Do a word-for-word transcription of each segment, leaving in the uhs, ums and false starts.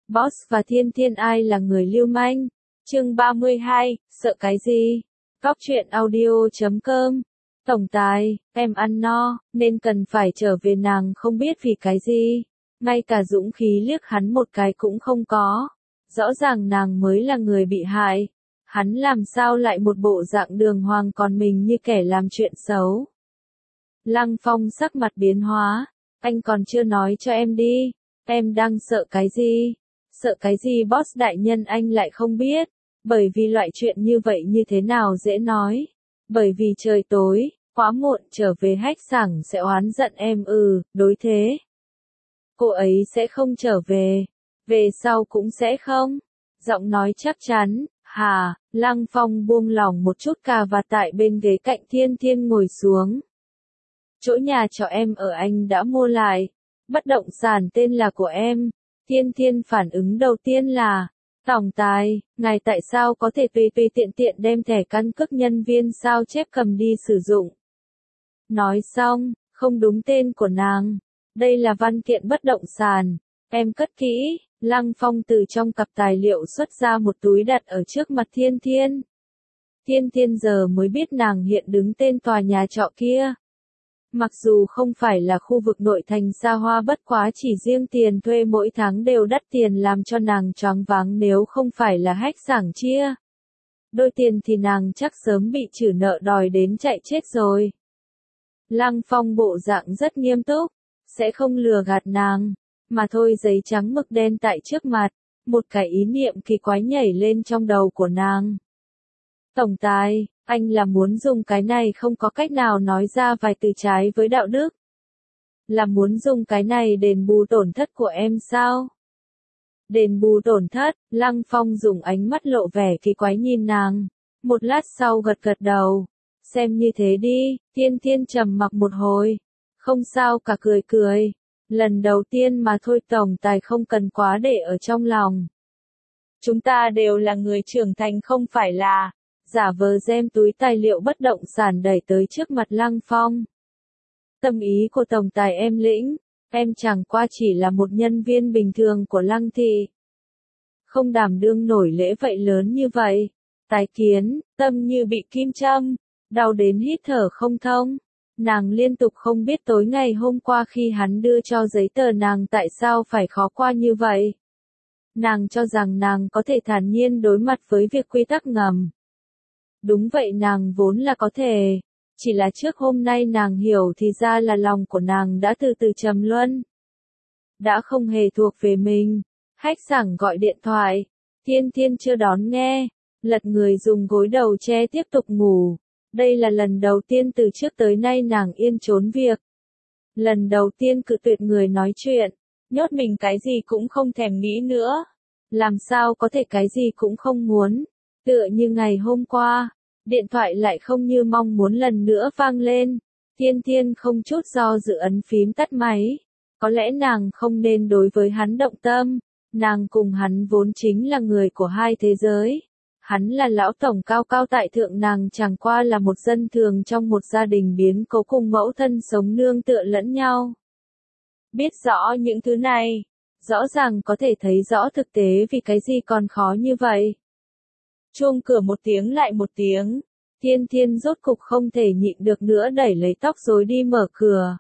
Boss và Thiên Thiên ai là người lưu manh? Chương ba mươi hai, sợ cái gì? Góc truyện audio chấm com. Tổng tài, em ăn no, nên cần phải trở về, nàng không biết vì cái gì. Ngay cả dũng khí liếc hắn một cái cũng không có. Rõ ràng nàng mới là người bị hại. Hắn làm sao lại một bộ dạng đường hoàng còn mình như kẻ làm chuyện xấu. Lăng Phong sắc mặt biến hóa. Anh còn chưa nói cho em đi. Em đang sợ cái gì? Sợ cái gì boss đại nhân, anh lại không biết. Bởi vì loại chuyện như vậy như thế nào dễ nói. Bởi vì trời tối, quá muộn trở về hách sảng sẽ oán giận em. Ừ, đối thế. Cô ấy sẽ không trở về. Về sau cũng sẽ không. Giọng nói chắc chắn. Hà, Lăng Phong buông lỏng một chút cà vạt tại bên ghế cạnh Thiên Thiên ngồi xuống. Chỗ nhà trọ em ở anh đã mua lại. Bất động sản tên là của em. Thiên Thiên phản ứng đầu tiên là, tổng tài, ngài tại sao có thể tùy tùy tiện tiện đem thẻ căn cước nhân viên sao chép cầm đi sử dụng. Nói xong, không đúng tên của nàng. Đây là văn kiện bất động sản. Em cất kỹ. Lăng Phong từ trong cặp tài liệu xuất ra một túi đặt ở trước mặt Thiên Thiên. Thiên Thiên giờ mới biết nàng hiện đứng tên tòa nhà trọ kia. Mặc dù không phải là khu vực nội thành xa hoa, bất quá chỉ riêng tiền thuê mỗi tháng đều đắt tiền làm cho nàng choáng váng, nếu không phải là hách sảng chia đôi tiền thì nàng chắc sớm bị trừ nợ đòi đến chạy chết rồi. Lăng Phong bộ dạng rất nghiêm túc, sẽ không lừa gạt nàng, mà thôi. Giấy trắng mực đen tại trước mặt, một cái ý niệm kỳ quái nhảy lên trong đầu của nàng. Tổng tài, anh là muốn dùng cái này không có cách nào nói ra vài từ trái với đạo đức. Là muốn dùng cái này đền bù tổn thất của em sao? Đền bù tổn thất, Lăng Phong dùng ánh mắt lộ vẻ kỳ quái nhìn nàng. Một lát sau gật gật đầu. Xem như thế đi. Thiên Thiên trầm mặc một hồi. Không sao cả, cười cười. Lần đầu tiên mà thôi, tổng tài không cần quá để ở trong lòng. Chúng ta đều là người trưởng thành, không phải là... Giả vờ đem túi tài liệu bất động sản đẩy tới trước mặt Lăng Phong. Tâm ý của tổng tài em lĩnh, em chẳng qua chỉ là một nhân viên bình thường của Lăng thị. Không đảm đương nổi lễ vậy lớn như vậy. Tài kiến, tâm như bị kim châm, đau đến hít thở không thông. Nàng liên tục không biết tối ngày hôm qua khi hắn đưa cho giấy tờ nàng tại sao phải khó qua như vậy. Nàng cho rằng nàng có thể thản nhiên đối mặt với việc quy tắc ngầm. Đúng vậy, nàng vốn là có thể. Chỉ là trước hôm nay nàng hiểu thì ra là lòng của nàng đã từ từ trầm luân. Đã không hề thuộc về mình. Hách sảng gọi điện thoại. Thiên Thiên chưa đón nghe. Lật người dùng gối đầu che tiếp tục ngủ. Đây là lần đầu tiên từ trước tới nay nàng yên trốn việc. Lần đầu tiên cự tuyệt người nói chuyện. Nhốt mình cái gì cũng không thèm nghĩ nữa. Làm sao có thể cái gì cũng không muốn. Tựa như ngày hôm qua, điện thoại lại không như mong muốn lần nữa vang lên. Thiên Thiên không chút do dự ấn phím tắt máy. Có lẽ nàng không nên đối với hắn động tâm. Nàng cùng hắn vốn chính là người của hai thế giới. Hắn là lão tổng cao cao tại thượng, nàng chẳng qua là một dân thường trong một gia đình biến cố cùng mẫu thân sống nương tựa lẫn nhau. Biết rõ những thứ này, rõ ràng có thể thấy rõ thực tế vì cái gì còn khó như vậy. Chuông cửa một tiếng lại một tiếng. Thiên Thiên rốt cục không thể nhịn được nữa, đẩy lấy tóc rối đi mở cửa.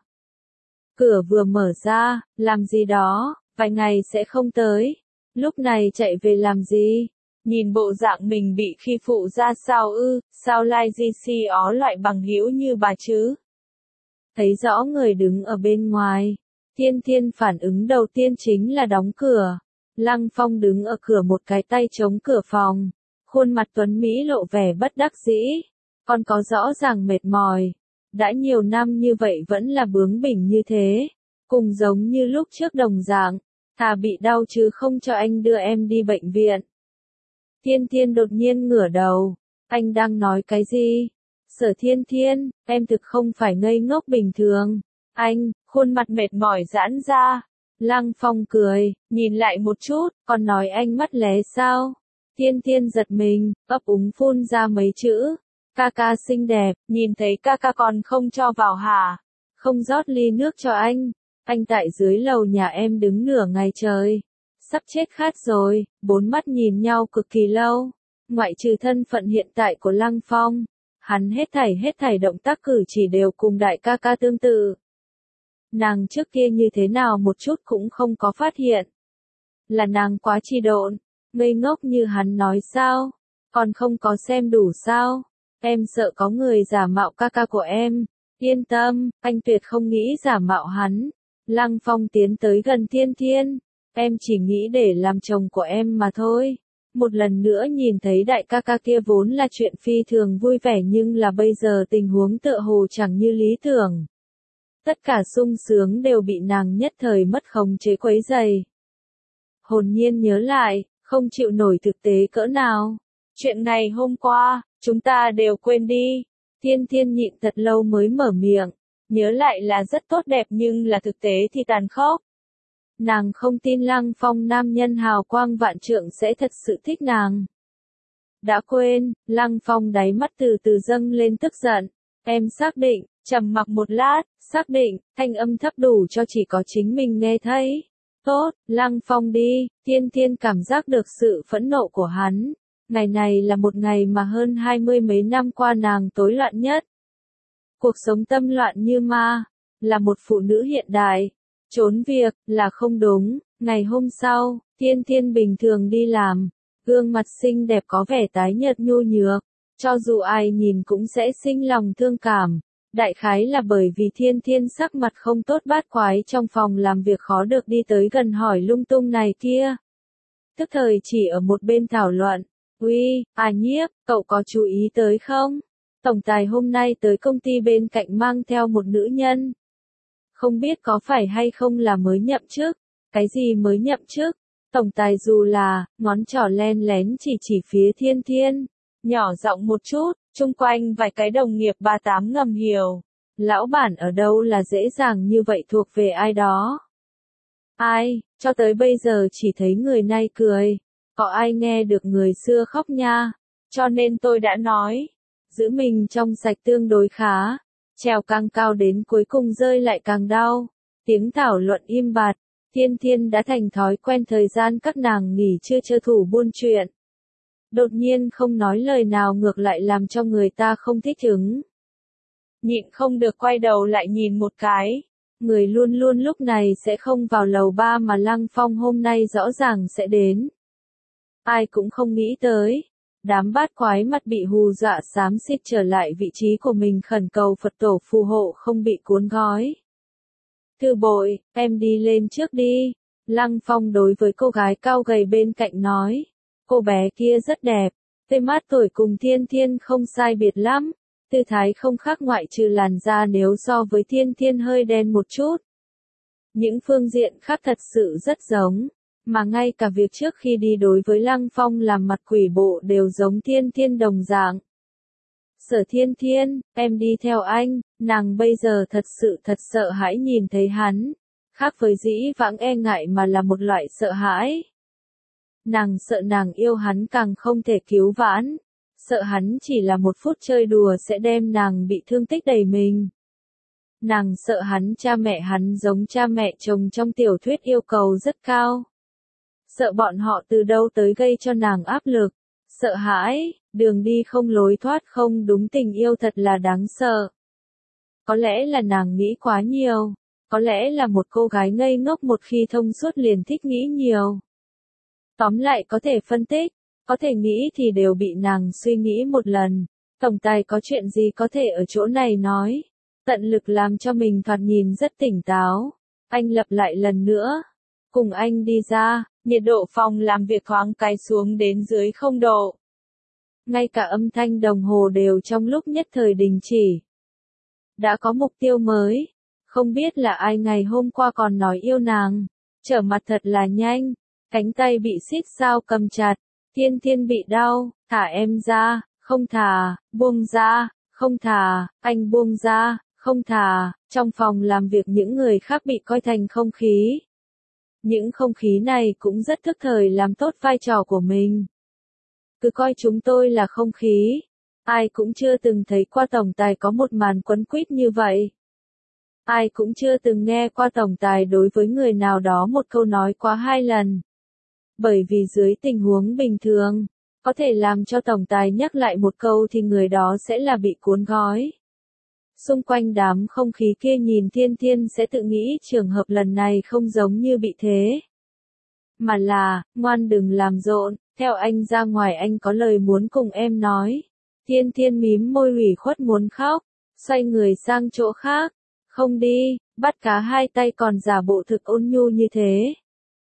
Cửa vừa mở ra, làm gì đó, vài ngày sẽ không tới. Lúc này chạy về làm gì? Nhìn bộ dạng mình bị khi phụ ra sao ư, sao lai di si ó loại bằng hữu như bà chứ? Thấy rõ người đứng ở bên ngoài. Thiên Thiên phản ứng đầu tiên chính là đóng cửa. Lăng Phong đứng ở cửa, một cái tay chống cửa phòng. Khuôn mặt tuấn Mỹ lộ vẻ bất đắc dĩ, còn có rõ ràng mệt mỏi. Đã nhiều năm như vậy vẫn là bướng bỉnh như thế, cùng giống như lúc trước đồng dạng, thà bị đau chứ không cho anh đưa em đi bệnh viện. Thiên Thiên đột nhiên ngửa đầu, anh đang nói cái gì? Sở Thiên Thiên, em thực không phải ngây ngốc bình thường. Anh, khuôn mặt mệt mỏi giãn ra. Lăng Phong cười, nhìn lại một chút, còn nói anh mắt lé sao? Thiên Thiên giật mình, ấp úng phun ra mấy chữ. Ca ca xinh đẹp, nhìn thấy ca ca còn không cho vào hả? Không rót ly nước cho anh. Anh tại dưới lầu nhà em đứng nửa ngày trời. sắp chết khát rồi, bốn mắt nhìn nhau cực kỳ lâu. Ngoại trừ thân phận hiện tại của Lăng Phong, hắn hết thảy hết thảy động tác cử chỉ đều cùng đại ca ca tương tự. Nàng trước kia như thế nào một chút cũng không có phát hiện. Là nàng quá chi độn, ngây ngốc như hắn nói sao, còn không có xem đủ sao, em sợ có người giả mạo ca ca của em, yên tâm, anh tuyệt không nghĩ giả mạo hắn. Lăng Phong tiến tới gần Thiên Thiên, em chỉ nghĩ để làm chồng của em mà thôi. Một lần nữa nhìn thấy đại ca ca kia vốn là chuyện phi thường vui vẻ nhưng là bây giờ tình huống tựa hồ chẳng như lý tưởng. Tất cả sung sướng đều bị nàng nhất thời mất khống chế quấy dày. Hồn nhiên nhớ lại, không chịu nổi thực tế cỡ nào. Chuyện ngày hôm qua, chúng ta đều quên đi. Thiên Thiên nhịn thật lâu mới mở miệng. Nhớ lại là rất tốt đẹp nhưng là thực tế thì tàn khốc. Nàng không tin Lăng Phong nam nhân hào quang vạn trượng sẽ thật sự thích nàng. Đã quên, Lăng Phong đáy mắt từ từ dâng lên tức giận. Em xác định, trầm mặc một lát, xác định, thanh âm thấp đủ cho chỉ có chính mình nghe thấy. Tốt, Lăng Phong đi, Thiên Thiên cảm giác được sự phẫn nộ của hắn. Ngày này là một ngày mà hơn hai mươi mấy năm qua nàng tối loạn nhất. Cuộc sống tâm loạn như ma, là một phụ nữ hiện đại. Trốn việc, là không đúng. Ngày hôm sau, Thiên Thiên bình thường đi làm. Gương mặt xinh đẹp có vẻ tái nhợt nhu nhược. Cho dù ai nhìn cũng sẽ sinh lòng thương cảm. Đại khái là bởi vì Thiên Thiên sắc mặt không tốt bát quái trong phòng làm việc khó được đi tới gần hỏi lung tung này kia. Tức thời chỉ ở một bên thảo luận. Uy, à Nhiếp, cậu có chú ý tới không? Tổng tài hôm nay tới công ty bên cạnh mang theo một nữ nhân. Không biết có phải hay không là mới nhậm chức. Cái gì mới nhậm chức? Tổng tài dù là, ngón trỏ len lén chỉ chỉ phía Thiên Thiên. Nhỏ giọng một chút, chung quanh vài cái đồng nghiệp ba tám ngầm hiểu. Lão bản ở đâu là dễ dàng như vậy thuộc về ai đó. Ai, cho tới bây giờ chỉ thấy người nay cười. Có ai nghe được người xưa khóc nha. Cho nên tôi đã nói. Giữ mình trong sạch tương đối khá. Trèo càng cao đến cuối cùng rơi lại càng đau. Tiếng thảo luận im bặt. Thiên Thiên đã thành thói quen thời gian các nàng nghỉ trưa chơi thủ buôn chuyện. Đột nhiên không nói lời nào ngược lại làm cho người ta không thích ứng. Nhịn không được quay đầu lại nhìn một cái. Người luôn luôn lúc này sẽ không vào lầu ba mà Lăng Phong hôm nay rõ ràng sẽ đến. Ai cũng không nghĩ tới. Đám bát quái mặt bị hù dọa xám xịt trở lại vị trí của mình khẩn cầu Phật tổ phù hộ không bị cuốn gói. Thư bội, em đi lên trước đi. Lăng Phong đối với cô gái cao gầy bên cạnh nói. Cô bé kia rất đẹp. Tê mát tuổi cùng Thiên Thiên không sai biệt lắm. Tư thái không khác ngoại trừ làn da nếu so với Thiên Thiên hơi đen một chút. Những phương diện khác thật sự rất giống. Mà ngay cả việc trước khi đi đối với Lăng Phong làm mặt quỷ bộ đều giống Thiên Thiên đồng dạng. Sở Thiên Thiên, em đi theo anh, nàng bây giờ thật sự thật sợ hãi nhìn thấy hắn. Khác với dĩ vãng e ngại mà là một loại sợ hãi. Nàng sợ nàng yêu hắn càng không thể cứu vãn. Sợ hắn chỉ là một phút chơi đùa sẽ đem nàng bị thương tích đầy mình. Nàng sợ hắn cha mẹ hắn giống cha mẹ chồng trong tiểu thuyết yêu cầu rất cao. Sợ bọn họ từ đâu tới gây cho nàng áp lực. Sợ hãi, đường đi không lối thoát không đúng tình yêu thật là đáng sợ. Có lẽ là nàng nghĩ quá nhiều. Có lẽ là một cô gái ngây ngốc một khi thông suốt liền thích nghĩ nhiều. Tóm lại có thể phân tích, có thể nghĩ thì đều bị nàng suy nghĩ một lần. Tổng tài có chuyện gì có thể ở chỗ này nói. Tận lực làm cho mình thoạt nhìn rất tỉnh táo. Anh lặp lại lần nữa. Cùng anh đi ra, nhiệt độ phòng làm việc thoáng cái xuống đến dưới không độ. Ngay cả âm thanh đồng hồ đều trong lúc nhất thời đình chỉ. Đã có mục tiêu mới. Không biết là ai ngày hôm qua còn nói yêu nàng. Trở mặt thật là nhanh. Cánh tay bị xít sao cầm chặt. Thiên Thiên bị đau. Thả em ra. Không thả. Buông ra. Không thả. Anh buông ra. Không thả. Trong phòng làm việc những người khác bị coi thành không khí. Những không khí này cũng rất thức thời làm tốt vai trò của mình. Cứ coi chúng tôi là không khí. Ai cũng chưa từng thấy qua tổng tài có một màn quấn quýt như vậy. Ai cũng chưa từng nghe qua tổng tài đối với người nào đó một câu nói quá hai lần. Bởi vì dưới tình huống bình thường, có thể làm cho tổng tài nhắc lại một câu thì người đó sẽ là bị cuốn gói. Xung quanh đám không khí kia nhìn Thiên Thiên sẽ tự nghĩ trường hợp lần này không giống như bị thế. Mà là, ngoan đừng làm rộn, theo anh ra ngoài anh có lời muốn cùng em nói. Thiên Thiên mím môi ủy khuất muốn khóc, xoay người sang chỗ khác. Không đi, bắt cá hai tay còn giả bộ thực ôn nhu như thế.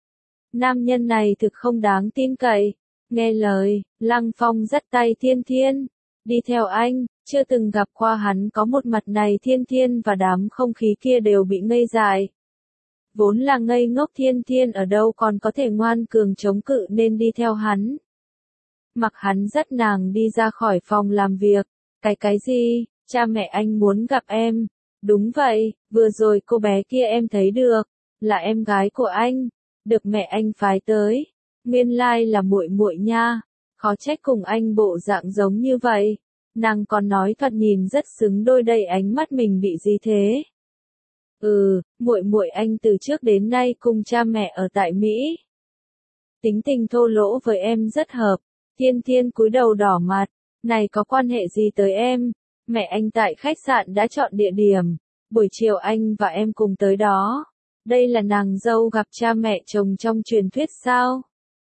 Nam nhân này thực không đáng tin cậy. Nghe lời, Lăng Phong dắt tay Thiên Thiên. Đi theo anh, chưa từng gặp qua hắn có một mặt này Thiên Thiên và đám không khí kia đều bị ngây dại. Vốn là ngây ngốc Thiên Thiên ở đâu còn có thể ngoan cường chống cự nên đi theo hắn. Mặc hắn dắt nàng đi ra khỏi phòng làm việc. Cái cái gì, cha mẹ anh muốn gặp em. Đúng vậy, vừa rồi cô bé kia em thấy được, là em gái của anh, được mẹ anh phái tới. Nguyên lai là muội muội nha, khó trách cùng anh bộ dạng giống như vậy. Nàng còn nói thoạt nhìn rất xứng đôi đây, ánh mắt mình bị gì thế? Ừ, muội muội anh từ trước đến nay cùng cha mẹ ở tại Mỹ. Tính tình thô lỗ với em rất hợp. Thiên Thiên cúi đầu đỏ mặt, này có quan hệ gì tới em? Mẹ anh tại khách sạn đã chọn địa điểm, buổi chiều anh và em cùng tới đó. Đây là nàng dâu gặp cha mẹ chồng trong truyền thuyết sao?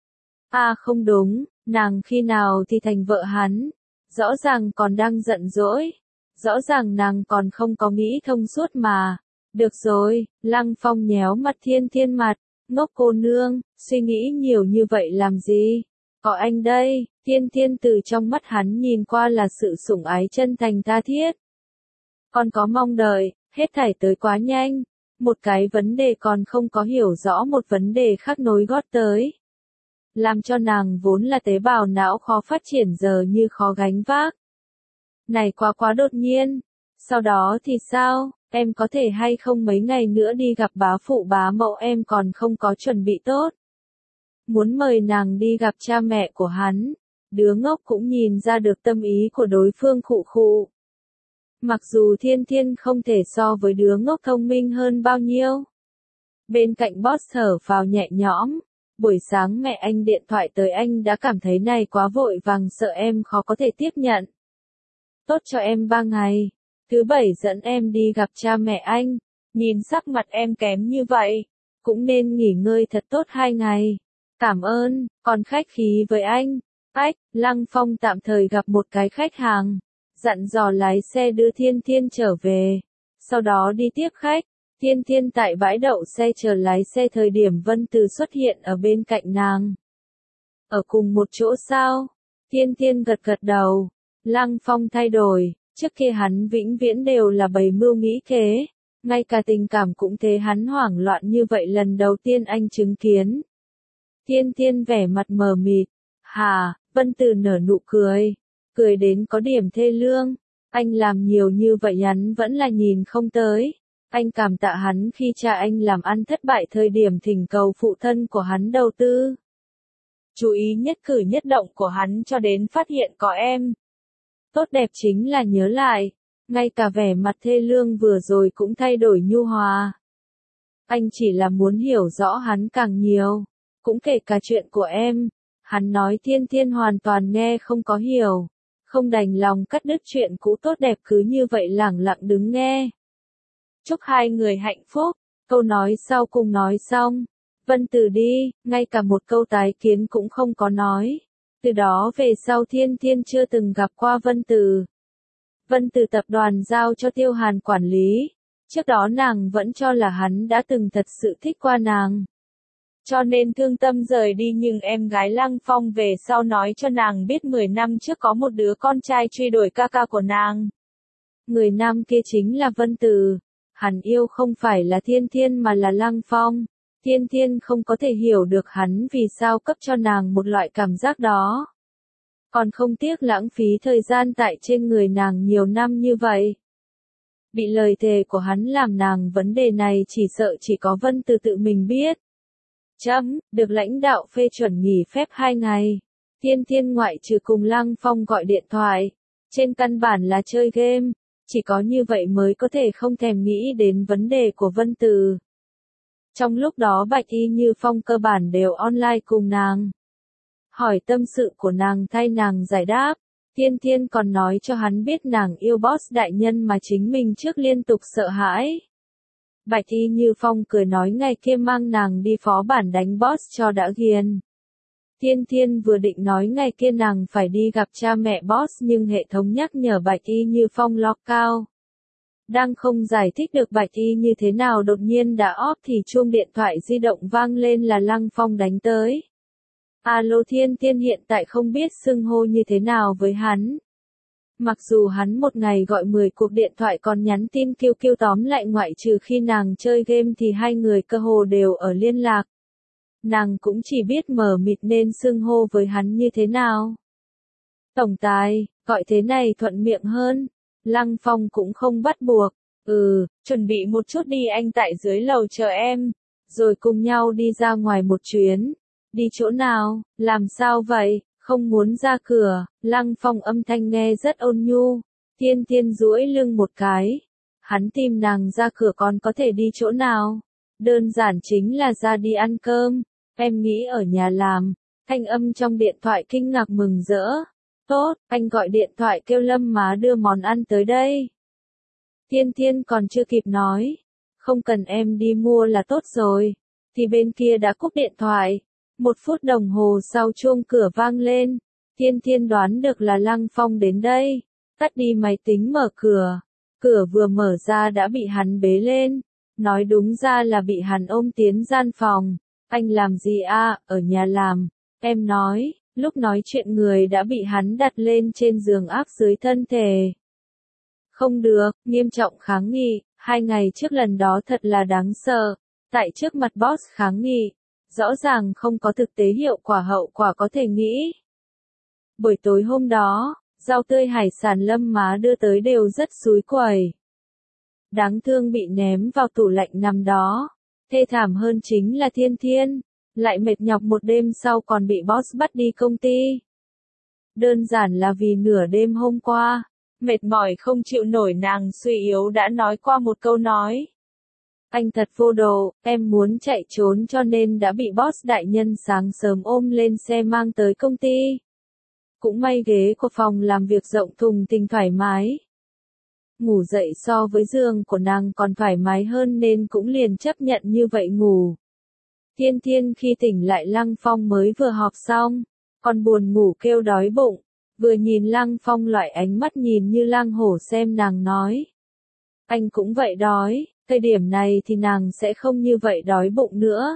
À không đúng, nàng khi nào thì thành vợ hắn? Rõ ràng còn đang giận dỗi. Rõ ràng nàng còn không có nghĩ thông suốt mà. Được rồi, Lăng Phong nhéo mặt Thiên Thiên mặt, ngốc cô nương, suy nghĩ nhiều như vậy làm gì? Có anh đây. Thiên Thiên từ trong mắt hắn nhìn qua là sự sủng ái chân thành tha thiết. Còn có mong đợi, hết thảy tới quá nhanh. Một cái vấn đề còn không có hiểu rõ một vấn đề khác nối gót tới. Làm cho nàng vốn là tế bào não khó phát triển giờ như khó gánh vác. Này quá quá đột nhiên. Sau đó thì sao, em có thể hay không mấy ngày nữa đi gặp bá phụ bá mẫu em còn không có chuẩn bị tốt. Muốn mời nàng đi gặp cha mẹ của hắn. Đứa ngốc cũng nhìn ra được tâm ý của đối phương khụ khụ. Mặc dù Thiên Thiên không thể so với đứa ngốc thông minh hơn bao nhiêu. Bên cạnh boss thở phào nhẹ nhõm. Buổi sáng mẹ anh điện thoại tới anh đã cảm thấy này quá vội vàng sợ em khó có thể tiếp nhận. Tốt cho em ba ngày. Thứ bảy dẫn em đi gặp cha mẹ anh. Nhìn sắc mặt em kém như vậy. Cũng nên nghỉ ngơi thật tốt hai ngày. Cảm ơn, còn khách khí với anh. Ách, Lăng Phong tạm thời gặp một cái khách hàng. Dặn dò lái xe đưa Thiên Thiên trở về. Sau đó đi tiếp khách. Thiên Thiên tại bãi đậu xe chờ lái xe thời điểm Vân Từ xuất hiện ở bên cạnh nàng. Ở cùng một chỗ sao? Thiên Thiên gật gật đầu. Lăng Phong thay đổi. Trước kia hắn vĩnh viễn đều là bày mưu nghĩ kế. Ngay cả tình cảm cũng thế, hắn hoảng loạn như vậy lần đầu tiên anh chứng kiến. Thiên Thiên vẻ mặt mờ mịt. Hà, Vân Từ nở nụ cười. Cười đến có điểm thê lương. Anh làm nhiều như vậy hắn vẫn là nhìn không tới. Anh cảm tạ hắn khi cha anh làm ăn thất bại thời điểm thỉnh cầu phụ thân của hắn đầu tư. Chú ý nhất cử nhất động của hắn cho đến phát hiện có em. Tốt đẹp chính là nhớ lại. Ngay cả vẻ mặt thê lương vừa rồi cũng thay đổi nhu hòa. Anh chỉ là muốn hiểu rõ hắn càng nhiều. Cũng kể cả chuyện của em. Hắn nói Thiên Thiên hoàn toàn nghe không có hiểu. Không đành lòng cắt đứt chuyện cũ tốt đẹp cứ như vậy lẳng lặng đứng nghe. Chúc hai người hạnh phúc. Câu nói sau cùng nói xong. Vân Từ đi, ngay cả một câu tái kiến cũng không có nói. Từ đó về sau Thiên Thiên chưa từng gặp qua Vân Từ. Vân Từ tập đoàn giao cho Tiêu Hàn quản lý. Trước đó nàng vẫn cho là hắn đã từng thật sự thích qua nàng. Cho nên thương tâm rời đi, nhưng em gái Lăng Phong về sau nói cho nàng biết mười năm trước có một đứa con trai truy đuổi ca ca của nàng. Người nam kia chính là Vân Từ. Hắn yêu không phải là Thiên Thiên mà là Lăng Phong. Thiên Thiên không có thể hiểu được hắn vì sao cấp cho nàng một loại cảm giác đó. Còn không tiếc lãng phí thời gian tại trên người nàng nhiều năm như vậy. Bị lời thề của hắn làm nàng vấn đề này chỉ sợ chỉ có Vân Từ tự mình biết. Chấm, được lãnh đạo phê chuẩn nghỉ phép hai ngày. Thiên Thiên ngoại trừ cùng Lăng Phong gọi điện thoại. Trên căn bản là chơi game. Chỉ có như vậy mới có thể không thèm nghĩ đến vấn đề của Vân Từ. Trong lúc đó Bạch Y Như Phong cơ bản đều online cùng nàng. Hỏi tâm sự của nàng thay nàng giải đáp. Thiên Thiên còn nói cho hắn biết nàng yêu boss đại nhân mà chính mình trước liên tục sợ hãi. Bạch Y Như Phong cười nói ngày kia mang nàng đi phó bản đánh boss cho đã ghiền. Thiên Thiên vừa định nói ngày kia nàng phải đi gặp cha mẹ boss nhưng hệ thống nhắc nhở Bạch Y Như Phong lock out. Đang không giải thích được Bạch Y như thế nào đột nhiên đã off thì chuông điện thoại di động vang lên là Lăng Phong đánh tới. Alo Thiên Thiên hiện tại không biết xưng hô như thế nào với hắn. Mặc dù hắn một ngày gọi mười cuộc điện thoại còn nhắn tin kêu kêu tóm lại ngoại trừ khi nàng chơi game thì hai người cơ hồ đều ở liên lạc. Nàng cũng chỉ biết mờ mịt nên xưng hô với hắn như thế nào. Tổng tài, gọi thế này thuận miệng hơn. Lăng Phong cũng không bắt buộc. Ừ, chuẩn bị một chút đi anh tại dưới lầu chờ em. Rồi cùng nhau đi ra ngoài một chuyến. Đi chỗ nào, làm sao vậy, không muốn ra cửa. Lăng Phong âm thanh nghe rất ôn nhu. Thiên Thiên duỗi lưng một cái. Hắn tìm nàng ra cửa còn có thể đi chỗ nào. Đơn giản chính là ra đi ăn cơm. Em nghĩ ở nhà làm. Thanh âm trong điện thoại kinh ngạc mừng rỡ. Tốt, anh gọi điện thoại kêu Lâm má đưa món ăn tới đây. Thiên Thiên còn chưa kịp nói. Không cần em đi mua là tốt rồi. Thì bên kia đã cúp điện thoại. Một phút đồng hồ sau chuông cửa vang lên. Thiên Thiên đoán được là Lăng Phong đến đây. Tắt đi máy tính mở cửa. Cửa vừa mở ra đã bị hắn bế lên. Nói đúng ra là bị hắn ôm tiến gian phòng. Anh làm gì à, ở nhà làm. Em nói. Lúc nói chuyện người đã bị hắn đặt lên trên giường áp dưới thân thể. Không được, nghiêm trọng kháng nghị, hai ngày trước lần đó thật là đáng sợ. Tại trước mặt boss kháng nghị, rõ ràng không có thực tế hiệu quả hậu quả có thể nghĩ. Buổi tối hôm đó, rau tươi hải sản Lâm má đưa tới đều rất xúi quẩy. Đáng thương bị ném vào tủ lạnh nằm đó. Thê thảm hơn chính là Thiên Thiên. Lại mệt nhọc một đêm sau còn bị boss bắt đi công ty. Đơn giản là vì nửa đêm hôm qua, mệt mỏi không chịu nổi nàng suy yếu đã nói qua một câu nói. Anh thật vô đồ, em muốn chạy trốn cho nên đã bị boss đại nhân sáng sớm ôm lên xe mang tới công ty. Cũng may ghế của phòng làm việc rộng thùng thình thoải mái. Ngủ dậy so với giường của nàng còn thoải mái hơn nên cũng liền chấp nhận như vậy ngủ. Thiên Thiên khi tỉnh lại Lăng Phong mới vừa họp xong, còn buồn ngủ kêu đói bụng, vừa nhìn Lăng Phong loại ánh mắt nhìn như lang hổ xem nàng nói. Anh cũng vậy đói, thời điểm này thì nàng sẽ không như vậy đói bụng nữa.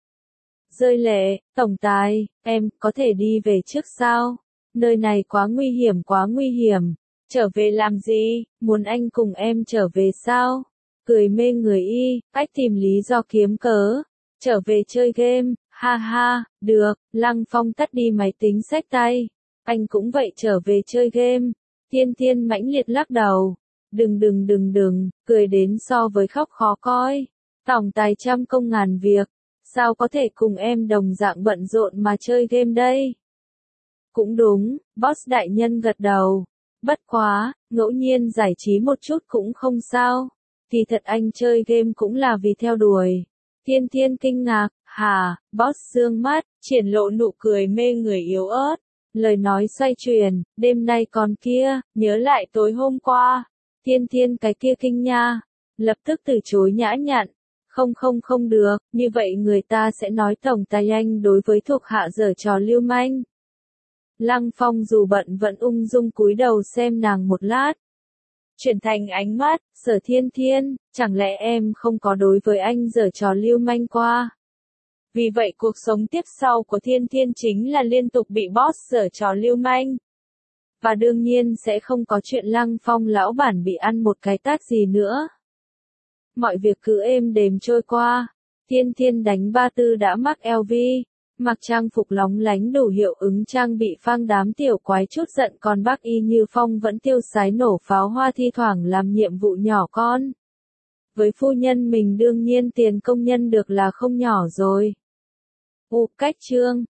Rơi lệ, tổng tài, em có thể đi về trước sao? Nơi này quá nguy hiểm quá nguy hiểm, trở về làm gì, muốn anh cùng em trở về sao? Cười mê người y, cách tìm lý do kiếm cớ. Trở về chơi game, ha ha, được, Lăng Phong tắt đi máy tính xách tay. Anh cũng vậy trở về chơi game. Thiên Thiên mãnh liệt lắc đầu. Đừng đừng đừng đừng, cười đến so với khóc khó coi. Tổng tài trăm công ngàn việc. Sao có thể cùng em đồng dạng bận rộn mà chơi game đây? Cũng đúng, boss đại nhân gật đầu. Bất quá, ngẫu nhiên giải trí một chút cũng không sao. Thì thật anh chơi game cũng là vì theo đuổi. Thiên Thiên kinh ngạc, hà, boss dương mắt, triển lộ nụ cười mê người yếu ớt. Lời nói xoay chuyển, đêm nay còn kia, nhớ lại tối hôm qua. Thiên Thiên cái kia kinh nha. Lập tức từ chối nhã nhặn. Không không không được, như vậy người ta sẽ nói tổng tài anh đối với thuộc hạ giở trò lưu manh. Lăng Phong dù bận vẫn ung dung cúi đầu xem nàng một lát. Chuyển thành ánh mắt, Sở Thiên Thiên, chẳng lẽ em không có đối với anh giở trò lưu manh qua? Vì vậy cuộc sống tiếp sau của Thiên Thiên chính là liên tục bị boss giở trò lưu manh. Và đương nhiên sẽ không có chuyện Lăng Phong lão bản bị ăn một cái tát gì nữa. Mọi việc cứ êm đềm trôi qua. Thiên Thiên đánh ba tư đã mắc L V. Mặc trang phục lóng lánh đủ hiệu ứng trang bị phang đám tiểu quái chút giận còn bác Y Như Phong vẫn tiêu sái nổ pháo hoa thi thoảng làm nhiệm vụ nhỏ con. Với phu nhân mình đương nhiên tiền công nhân được là không nhỏ rồi. U cách chương